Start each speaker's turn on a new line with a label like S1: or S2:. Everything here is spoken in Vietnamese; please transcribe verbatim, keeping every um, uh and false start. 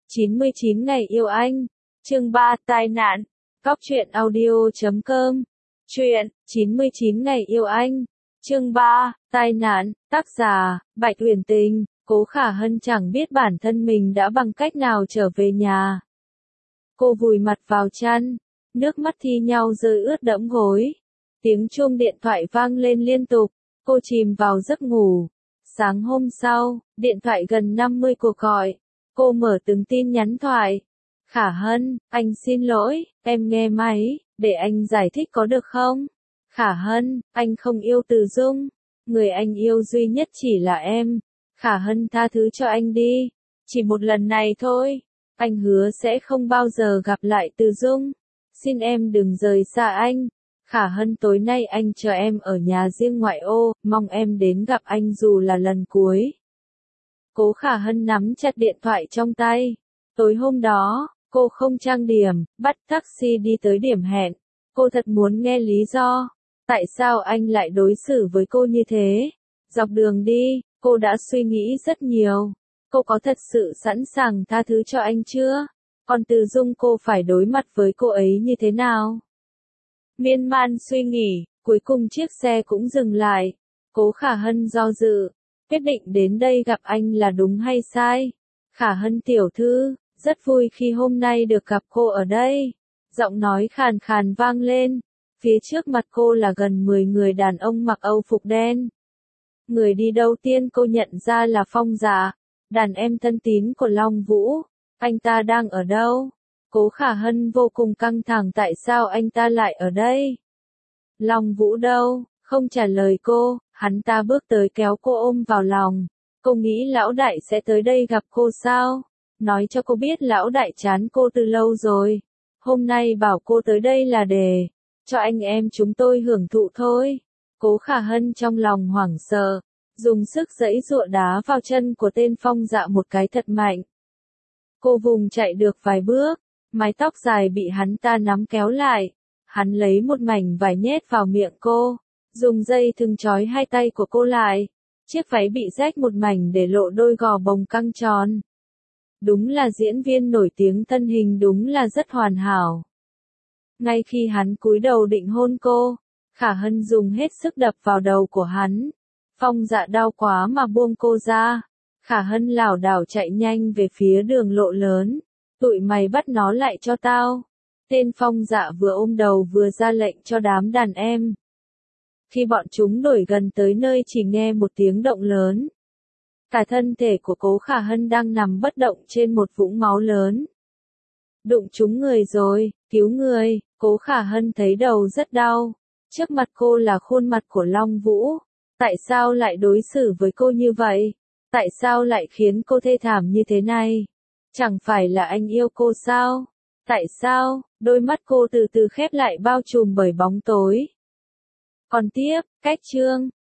S1: chín mươi chín ngày yêu anh. Chương ba, tai nạn. Cóc truyện audio chấm com. Truyện, chín mươi chín ngày yêu anh. Chương ba, tai nạn. Tác giả, Bạch Uyển Tình. Cố Khả Hân chẳng biết bản thân mình đã bằng cách nào trở về nhà. Cô vùi mặt vào chăn, nước mắt thi nhau rơi ướt đẫm gối. Tiếng chuông điện thoại vang lên liên tục, cô chìm vào giấc ngủ. Sáng hôm sau, điện thoại gần năm mươi cuộc gọi. Cô mở từng tin nhắn thoại. Khả Hân, anh xin lỗi, em nghe máy, để anh giải thích có được không? Khả Hân, anh không yêu Từ Dung. Người anh yêu duy nhất chỉ là em. Khả Hân tha thứ cho anh đi. Chỉ một lần này thôi. Anh hứa sẽ không bao giờ gặp lại Từ Dung. Xin em đừng rời xa anh. Khả Hân, tối nay anh chờ em ở nhà riêng ngoại ô, mong em đến gặp anh dù là lần cuối. Cố Khả Hân nắm chặt điện thoại trong tay. Tối hôm đó, cô không trang điểm, bắt taxi đi tới điểm hẹn. Cô thật muốn nghe lý do. Tại sao anh lại đối xử với cô như thế? Dọc đường đi, cô đã suy nghĩ rất nhiều. Cô có thật sự sẵn sàng tha thứ cho anh chưa? Còn Từ Dung, cô phải đối mặt với cô ấy như thế nào? Miên man suy nghĩ, cuối cùng chiếc xe cũng dừng lại. Cố Khả Hân do dự, quyết định đến đây gặp anh là đúng hay sai? Khả Hân tiểu thư, rất vui khi hôm nay được gặp cô ở đây. Giọng nói khàn khàn vang lên. Phía trước mặt cô là gần mười người đàn ông mặc âu phục đen. Người đi đầu tiên cô nhận ra là Phong Dạ, đàn em thân tín của Long Vũ. Anh ta đang ở đâu? Cố Khả Hân vô cùng căng thẳng, tại sao anh ta lại ở đây? Long Vũ đâu? Không trả lời cô, hắn ta bước tới kéo cô ôm vào lòng. Cô nghĩ lão đại sẽ tới đây gặp cô sao? Nói cho cô biết lão đại chán cô từ lâu rồi. Hôm nay bảo cô tới đây là để cho anh em chúng tôi hưởng thụ thôi. Cố Khả Hân trong lòng hoảng sợ, dùng sức giãy giụa đá vào chân của tên Phong Dạ một cái thật mạnh. Cô vùng chạy được vài bước, mái tóc dài bị hắn ta nắm kéo lại. Hắn lấy một mảnh vải nhét vào miệng cô, dùng dây thừng trói hai tay của cô lại. Chiếc váy bị rách một mảnh để lộ đôi gò bồng căng tròn. Đúng là diễn viên nổi tiếng, thân hình đúng là rất hoàn hảo. Ngay khi hắn cúi đầu định hôn cô, Khả Hân dùng hết sức đập vào đầu của hắn. Phong Dạ đau quá mà buông cô ra. Khả Hân lảo đảo chạy nhanh về phía đường lộ lớn. Tụi mày bắt nó lại cho tao. Tên Phong Dạ vừa ôm đầu vừa ra lệnh cho đám đàn em. Khi bọn chúng đuổi gần tới nơi, chỉ nghe một tiếng động lớn. Cả thân thể của Cố Khả Hân đang nằm bất động trên một vũng máu lớn. Đụng trúng người rồi, cứu người. Cố Khả Hân thấy đầu rất đau. Trước mặt cô là khuôn mặt của Long Vũ. Tại sao lại đối xử với cô như vậy? Tại sao lại khiến cô thê thảm như thế này? Chẳng phải là anh yêu cô sao? Tại sao? Đôi mắt cô từ từ khép lại, bao trùm bởi bóng tối. Còn tiếp, cách chương.